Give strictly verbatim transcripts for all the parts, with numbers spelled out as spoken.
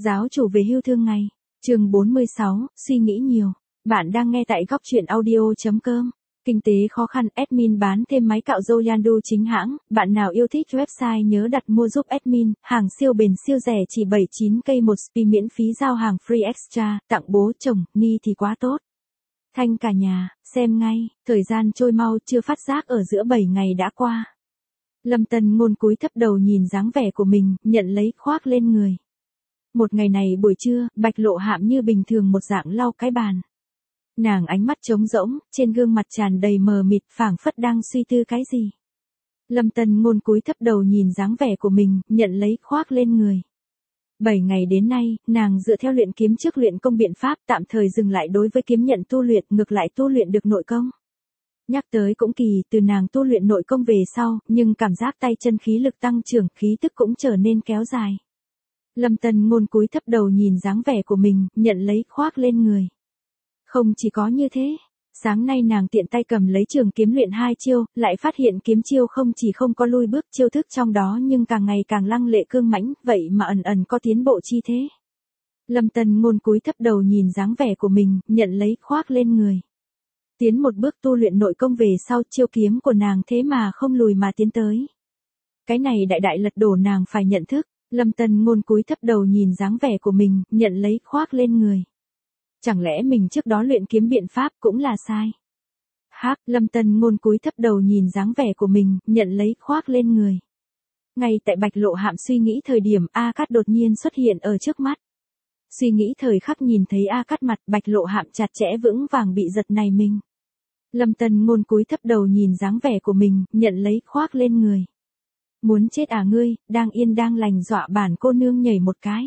Giáo chủ về hưu thương ngày. Chương bốn mươi sáu, suy nghĩ nhiều. Bạn đang nghe tại góc truyện audio.com. Kinh tế khó khăn, admin bán thêm máy cạo râu Yandu chính hãng. Bạn nào yêu thích website nhớ đặt mua giúp admin. Hàng siêu bền siêu rẻ chỉ bảy mươi chín k một spi, miễn phí giao hàng free extra. Tặng bố chồng, ni thì quá tốt. Thanh cả nhà, xem ngay. Thời gian trôi mau, chưa phát giác ở giữa bảy ngày đã qua. Lâm Tân Ngôn cúi thấp đầu nhìn dáng vẻ của mình, nhận lấy khoác lên người. Một ngày này buổi trưa, Bạch Lộ Hạm như bình thường một dạng lau cái bàn. Nàng ánh mắt trống rỗng, trên gương mặt tràn đầy mờ mịt, phảng phất đang suy tư cái gì. Lâm Tân Ngôn cúi thấp đầu nhìn dáng vẻ của mình, nhận lấy khoác lên người. Bảy ngày đến nay, nàng dựa theo luyện kiếm trước luyện công biện pháp tạm thời dừng lại đối với kiếm nhận tu luyện, ngược lại tu luyện được nội công. Nhắc tới cũng kỳ, từ nàng tu luyện nội công về sau, nhưng cảm giác tay chân khí lực tăng trưởng, khí tức cũng trở nên kéo dài. Lâm Tân Ngôn cúi thấp đầu nhìn dáng vẻ của mình, nhận lấy khoác lên người. Không chỉ có như thế, sáng nay nàng tiện tay cầm lấy trường kiếm luyện hai chiêu, lại phát hiện kiếm chiêu không chỉ không có lui bước chiêu thức trong đó nhưng càng ngày càng lăng lệ cương mãnh, vậy mà ẩn ẩn có tiến bộ chi thế. Lâm Tân Ngôn cúi thấp đầu nhìn dáng vẻ của mình, nhận lấy khoác lên người. Tiến một bước tu luyện nội công về sau, chiêu kiếm của nàng thế mà không lùi mà tiến tới. Cái này đại đại lật đổ nàng phải nhận thức. Lâm Tân Ngôn cúi thấp đầu nhìn dáng vẻ của mình, nhận lấy khoác lên người. Chẳng lẽ mình trước đó luyện kiếm biện pháp cũng là sai? Hắc, Lâm Tân Ngôn cúi thấp đầu nhìn dáng vẻ của mình, nhận lấy khoác lên người. Ngay tại Bạch Lộ Hạm suy nghĩ thời điểm, A Cát đột nhiên xuất hiện ở trước mắt. Suy nghĩ thời khắc nhìn thấy A Cát mặt, Bạch Lộ Hạm chặt chẽ vững vàng bị giật này mình. Lâm Tân Ngôn cúi thấp đầu nhìn dáng vẻ của mình, nhận lấy khoác lên người. Muốn chết à ngươi, đang yên đang lành dọa bản cô nương nhảy một cái.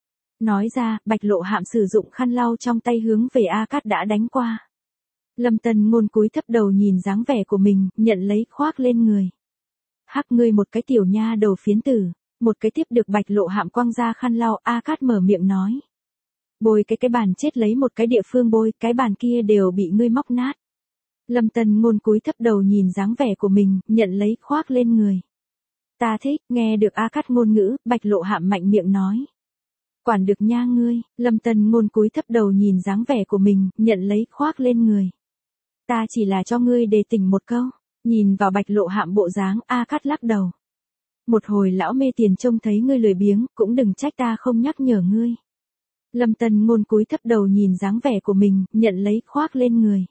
Nói ra, Bạch Lộ Hạm sử dụng khăn lau trong tay hướng về A Cát đã đánh qua. Lâm Tân Ngôn cúi thấp đầu nhìn dáng vẻ của mình, nhận lấy khoác lên người. Hắc ngươi một cái tiểu nha đầu phiến tử, một cái tiếp được Bạch Lộ Hạm quăng ra khăn lau, A Cát mở miệng nói. Bôi cái cái bàn chết lấy một cái địa phương bôi, cái bàn kia đều bị ngươi móc nát. Lâm Tân Ngôn cúi thấp đầu nhìn dáng vẻ của mình, nhận lấy khoác lên người. Ta thích, nghe được A Cát ngôn ngữ, Bạch Lộ Hạm mạnh miệng nói. Quản được nha ngươi, Lâm Tân Ngôn cúi thấp đầu nhìn dáng vẻ của mình, nhận lấy khoác lên người. Ta chỉ là cho ngươi đề tỉnh một câu, nhìn vào Bạch Lộ Hạm bộ dáng, A Cát lắc đầu. Một hồi lão mê tiền trông thấy ngươi lười biếng, cũng đừng trách ta không nhắc nhở ngươi. Lâm Tân Ngôn cúi thấp đầu nhìn dáng vẻ của mình, nhận lấy khoác lên người.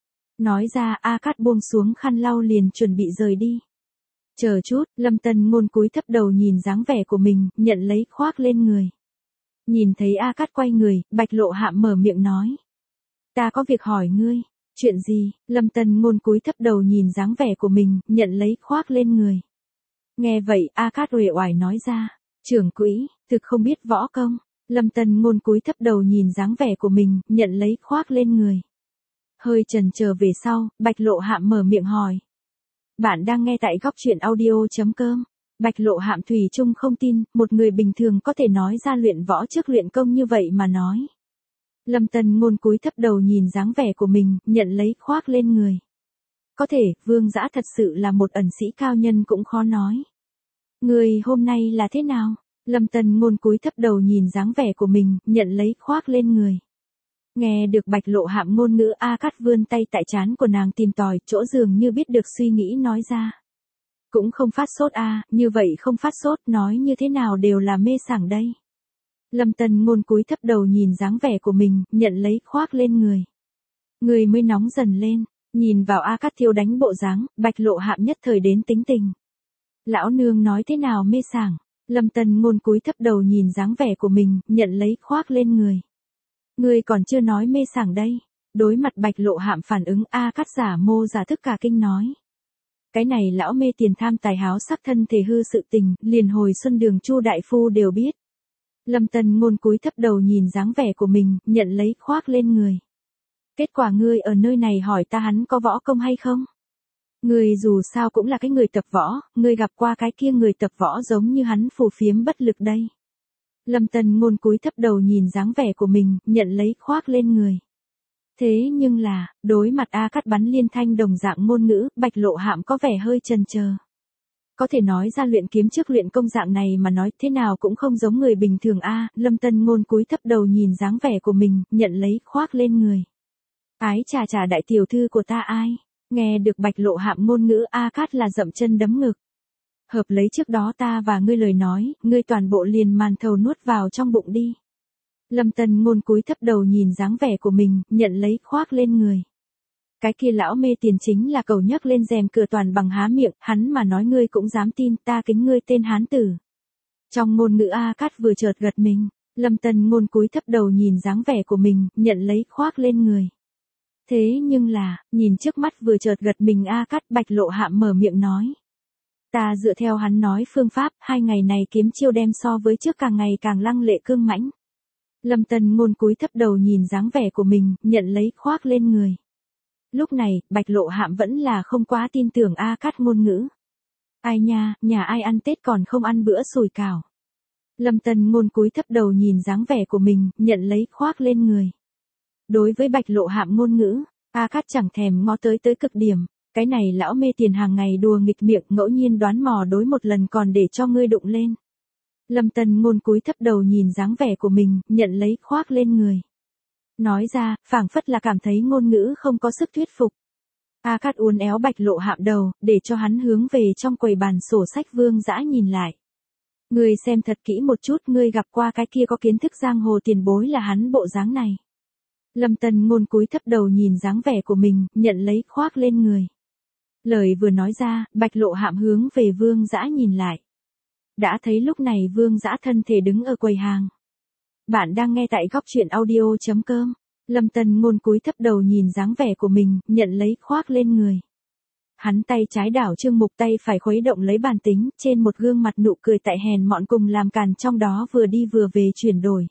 Nói ra, A Cát buông xuống khăn lau liền chuẩn bị rời đi. Chờ chút, Lâm Tân Ngôn cúi thấp đầu nhìn dáng vẻ của mình, nhận lấy khoác lên người. Nhìn thấy A Cát quay người, Bạch Lộ Hạm mở miệng nói. Ta có việc hỏi ngươi. Chuyện gì? Lâm Tân Ngôn cúi thấp đầu nhìn dáng vẻ của mình, nhận lấy khoác lên người. Nghe vậy, A Cát uể oải nói ra. Trưởng quỹ, thực không biết võ công. Lâm Tân Ngôn cúi thấp đầu nhìn dáng vẻ của mình, nhận lấy khoác lên người. Hơi chần chờ về sau, Bạch Lộ Hạm mở miệng hỏi. Bạn đang nghe tại góc truyện audio.com. Bạch Lộ Hạm thủy chung không tin, một người bình thường có thể nói ra luyện võ trước luyện công như vậy mà nói. Lâm Tân Ngôn cúi thấp đầu nhìn dáng vẻ của mình, nhận lấy khoác lên người. Có thể, Vương Dã thật sự là một ẩn sĩ cao nhân cũng khó nói. Người hôm nay là thế nào? Lâm Tân Ngôn cúi thấp đầu nhìn dáng vẻ của mình, nhận lấy khoác lên người. Nghe được Bạch Lộ Hạm ngôn ngữ, A Cát vươn tay tại trán của nàng tìm tòi, chỗ dường như biết được suy nghĩ nói ra. Cũng không phát sốt a, à, như vậy không phát sốt, nói như thế nào đều là mê sảng đây. Lâm Tân Ngôn cúi thấp đầu nhìn dáng vẻ của mình, nhận lấy khoác lên người. Người mới nóng dần lên, nhìn vào A Cát thiêu đánh bộ dáng, Bạch Lộ Hạm nhất thời đến tính tình. Lão nương nói thế nào mê sảng? Lâm Tân Ngôn cúi thấp đầu nhìn dáng vẻ của mình, nhận lấy khoác lên người. Ngươi còn chưa nói mê sảng đây. Đối mặt Bạch Lộ Hạm phản ứng, A Cát giả mô giả thức cả kinh nói. Cái này lão mê tiền tham tài háo sắc thân thể hư sự tình, liền hồi xuân đường Chu đại phu đều biết. Lâm Tân Ngôn cúi thấp đầu nhìn dáng vẻ của mình, nhận lấy khoác lên người. Kết quả ngươi ở nơi này hỏi ta hắn có võ công hay không? Ngươi dù sao cũng là cái người tập võ, ngươi gặp qua cái kia người tập võ giống như hắn phù phiếm bất lực đây. Lâm Tân Ngôn cúi thấp đầu nhìn dáng vẻ của mình, nhận lấy khoác lên người. Thế nhưng là, đối mặt A Cát bắn liên thanh đồng dạng ngôn ngữ, Bạch Lộ Hạm có vẻ hơi chần chờ. có thể nói ra luyện kiếm trước luyện công dạng này mà nói thế nào cũng không giống người bình thường a. Lâm Tân Ngôn cúi thấp đầu nhìn dáng vẻ của mình, nhận lấy khoác lên người. Ái chà chà, đại tiểu thư của ta ai? Nghe được Bạch Lộ Hạm ngôn ngữ, A Cát là dậm chân đấm ngực. Hợp lấy trước đó ta và ngươi lời nói, ngươi toàn bộ liền màn thầu nuốt vào trong bụng đi. Lâm Tân Ngôn cúi thấp đầu nhìn dáng vẻ của mình, nhận lấy khoác lên người. Cái kia lão mê tiền chính là cầu nhấc lên rèm cửa toàn bằng há miệng, hắn mà nói ngươi cũng dám tin, ta kính ngươi tên hán tử. Trong ngôn ngữ A Cát vừa chợt gật mình, Lâm Tân Ngôn cúi thấp đầu nhìn dáng vẻ của mình, nhận lấy khoác lên người. Thế nhưng là, nhìn trước mắt vừa chợt gật mình A Cát, Bạch Lộ Hạm mở miệng nói. Ta dựa theo hắn nói phương pháp, hai ngày này kiếm chiêu đem so với trước càng ngày càng lăng lệ cương mãnh. Lâm Tân Ngôn cúi thấp đầu nhìn dáng vẻ của mình, nhận lấy khoác lên người. Lúc này, Bạch Lộ Hạm vẫn là không quá tin tưởng A Cát ngôn ngữ. Ai nha, nhà ai ăn Tết còn không ăn bữa sủi cảo. Lâm Tân Ngôn cúi thấp đầu nhìn dáng vẻ của mình, nhận lấy khoác lên người. Đối với Bạch Lộ Hạm ngôn ngữ, A Cát chẳng thèm ngó tới tới cực điểm. Cái này lão mê tiền hàng ngày đùa nghịch miệng, ngẫu nhiên đoán mò đối một lần còn để cho ngươi đụng lên. Lâm Tân Ngôn cúi thấp đầu nhìn dáng vẻ của mình, nhận lấy khoác lên người. Nói ra, phảng phất là cảm thấy ngôn ngữ không có sức thuyết phục. A Cát uốn éo Bạch Lộ Hạm đầu, để cho hắn hướng về trong quầy bàn sổ sách Vương Dã nhìn lại. Ngươi xem thật kỹ một chút, ngươi gặp qua cái kia có kiến thức giang hồ tiền bối là hắn bộ dáng này. Lâm Tân Ngôn cúi thấp đầu nhìn dáng vẻ của mình, nhận lấy khoác lên người. Lời vừa nói ra, Bạch Lộ Hạm hướng về Vương Dã nhìn lại. Đã thấy lúc này Vương Dã thân thể đứng ở quầy hàng. Bạn đang nghe tại góc truyện audio chấm com. Lâm Tân Ngôn cúi thấp đầu nhìn dáng vẻ của mình, nhận lấy khoác lên người. Hắn tay trái đảo trương mục, tay phải khuấy động lấy bàn tính, trên một gương mặt nụ cười tại hèn mọn cùng làm càn trong đó vừa đi vừa về chuyển đổi.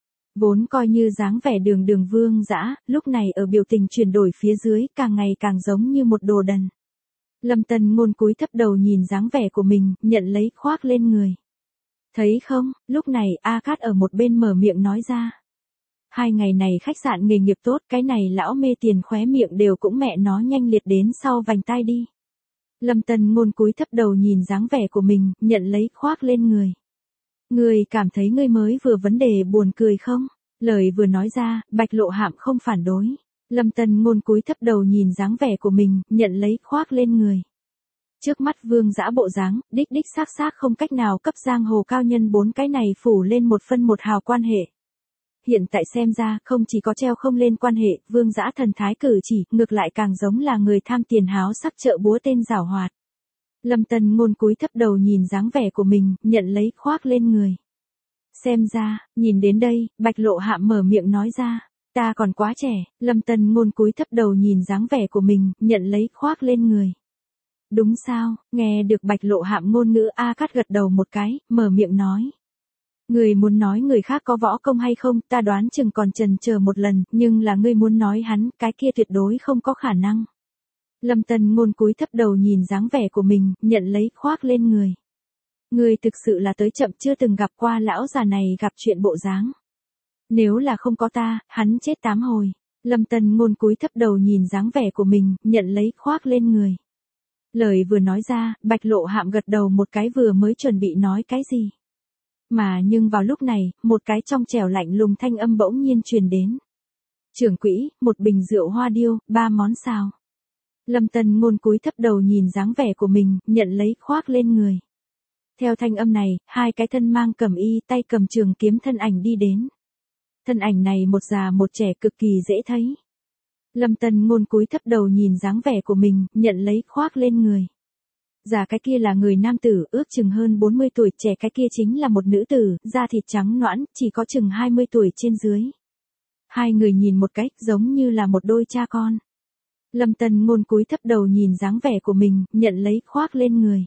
Vốn coi như dáng vẻ đường đường Vương Dã, lúc này ở biểu tình chuyển đổi phía dưới càng ngày càng giống như một đồ đần. Lâm Tân Ngôn cúi thấp đầu nhìn dáng vẻ của mình, nhận lấy khoác lên người. Thấy không, lúc này A Cát ở một bên mở miệng nói ra. Hai ngày này khách sạn nghề nghiệp tốt, cái này lão mê tiền khóe miệng đều cũng mẹ nó nhanh liệt đến sau vành tai đi. Lâm Tân Ngôn cúi thấp đầu nhìn dáng vẻ của mình, nhận lấy khoác lên người. Ngươi cảm thấy ngươi mới vừa vấn đề buồn cười không? Lời vừa nói ra, Bạch Lộ Hạm không phản đối. Lâm Tân Ngôn cúi thấp đầu nhìn dáng vẻ của mình, nhận lấy khoác lên người. Trước mắt Vương Dã bộ dáng, đích đích xác xác không cách nào cấp giang hồ cao nhân bốn cái này phủ lên một phân một hào quan hệ. Hiện tại xem ra, không chỉ có treo không lên quan hệ, Vương Dã thần thái cử chỉ, ngược lại càng giống là người tham tiền háo sắc chợ búa tên giảo hoạt. Lâm Tân Ngôn cúi thấp đầu nhìn dáng vẻ của mình, nhận lấy khoác lên người. Xem ra, nhìn đến đây, Bạch Lộ Hạm mở miệng nói ra. Ta còn quá trẻ. Lâm Tân Ngôn cúi thấp đầu nhìn dáng vẻ của mình, nhận lấy khoác lên người. Đúng sao, nghe được Bạch Lộ Hạm ngôn ngữ, A Cát gật đầu một cái, mở miệng nói. Người muốn nói người khác có võ công hay không, ta đoán chừng còn chần chờ một lần, nhưng là ngươi muốn nói hắn, cái kia tuyệt đối không có khả năng. Lâm Tân Ngôn cúi thấp đầu nhìn dáng vẻ của mình, nhận lấy khoác lên người. Ngươi thực sự là tới chậm, chưa từng gặp qua lão già này gặp chuyện bộ dáng. Nếu là không có ta, hắn chết tám hồi. Lâm Tân Ngôn cúi thấp đầu nhìn dáng vẻ của mình, nhận lấy khoác lên người. Lời vừa nói ra, Bạch Lộ Hạm gật đầu một cái, vừa mới chuẩn bị nói cái gì. Mà nhưng vào lúc này, một cái trong trẻo lạnh lùng thanh âm bỗng nhiên truyền đến. Trưởng quỹ, một bình rượu hoa điêu, ba món sao. Lâm Tân Ngôn cúi thấp đầu nhìn dáng vẻ của mình, nhận lấy khoác lên người. Theo thanh âm này, hai cái thân mang cẩm y, tay cầm trường kiếm thân ảnh đi đến. Thân ảnh này một già một trẻ, cực kỳ dễ thấy. Lâm Tân Ngôn cúi thấp đầu nhìn dáng vẻ của mình, nhận lấy khoác lên người. Già cái kia là người nam tử, ước chừng hơn bốn mươi tuổi, trẻ cái kia chính là một nữ tử, da thịt trắng nõn, chỉ có chừng hai mươi tuổi trên dưới. Hai người nhìn một cách giống như là một đôi cha con. Lâm Tân Ngôn cúi thấp đầu nhìn dáng vẻ của mình, nhận lấy khoác lên người.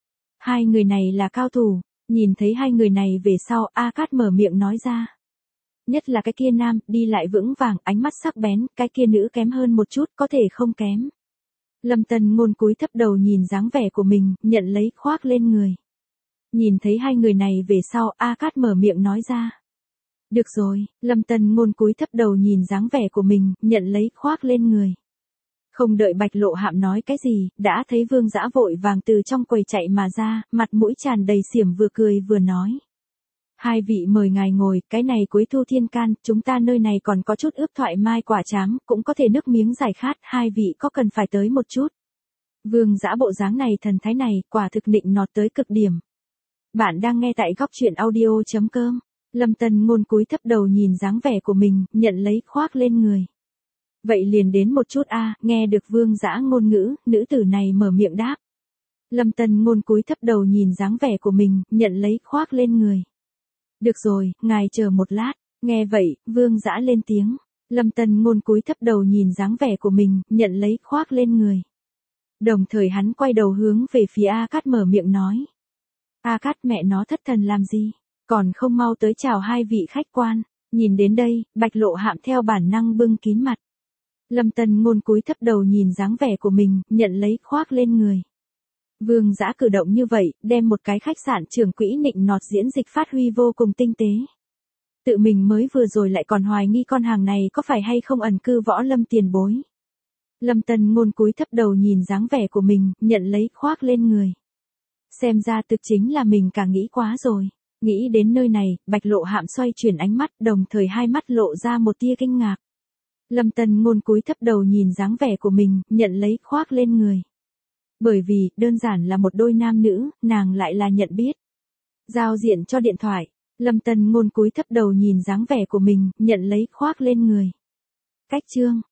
Hai người này là cao thủ, nhìn thấy hai người này về sau, A Cát mở miệng nói ra. Nhất là cái kia nam, đi lại vững vàng, ánh mắt sắc bén, cái kia nữ kém hơn một chút, có thể không kém. Lâm Tân Ngôn cúi thấp đầu nhìn dáng vẻ của mình, nhận lấy khoác lên người. Nhìn thấy hai người này về sau, A Cát mở miệng nói ra. Được rồi, Lâm Tân Ngôn cúi thấp đầu nhìn dáng vẻ của mình, nhận lấy khoác lên người. Không đợi Bạch Lộ Hạm nói cái gì, đã thấy Vương Dã vội vàng từ trong quầy chạy mà ra, mặt mũi tràn đầy xiểm vừa cười vừa nói. Hai vị mời ngài ngồi, cái này cuối thu thiên can, chúng ta nơi này còn có chút ướp thoại mai quả trám, cũng có thể nước miếng giải khát, hai vị có cần phải tới một chút. Vương Dã bộ dáng này thần thái này, quả thực nịnh nọt tới cực điểm. Bạn đang nghe tại góc truyện audio.com. Lâm Tân Ngôn cúi thấp đầu nhìn dáng vẻ của mình, nhận lấy khoác lên người. Vậy liền đến một chút a, nghe được Vương Dã ngôn ngữ, nữ tử này mở miệng đáp. Lâm Tân Ngôn cúi thấp đầu nhìn dáng vẻ của mình, nhận lấy khoác lên người. Được rồi, ngài chờ một lát. Nghe vậy, Vương Dã lên tiếng. Lâm Tân Ngôn cúi thấp đầu nhìn dáng vẻ của mình, nhận lấy khoác lên người. Đồng thời hắn quay đầu hướng về phía A Cát mở miệng nói. A Cát mẹ nó thất thần làm gì? Còn không mau tới chào hai vị khách quan. Nhìn đến đây, Bạch Lộ Hạm theo bản năng bưng kín mặt. Lâm Tân Ngôn cúi thấp đầu nhìn dáng vẻ của mình, nhận lấy khoác lên người. Vương Dã cử động như vậy, đem một cái khách sạn trưởng quỹ nịnh nọt diễn dịch phát huy vô cùng tinh tế. Tự mình mới vừa rồi lại còn hoài nghi con hàng này có phải hay không ẩn cư Võ Lâm tiền bối. Lâm Tân Ngôn cúi thấp đầu nhìn dáng vẻ của mình, nhận lấy khoác lên người. Xem ra thực chính là mình càng nghĩ quá rồi. Nghĩ đến nơi này, Bạch Lộ Hạm xoay chuyển ánh mắt, đồng thời hai mắt lộ ra một tia kinh ngạc. Lâm Tân Ngôn cúi thấp đầu nhìn dáng vẻ của mình, nhận lấy khoác lên người. Bởi vì, đơn giản là một đôi nam nữ, nàng lại là nhận biết. Giao diện cho điện thoại. Lâm Tân Ngôn cúi thấp đầu nhìn dáng vẻ của mình, nhận lấy khoác lên người. Cách chương.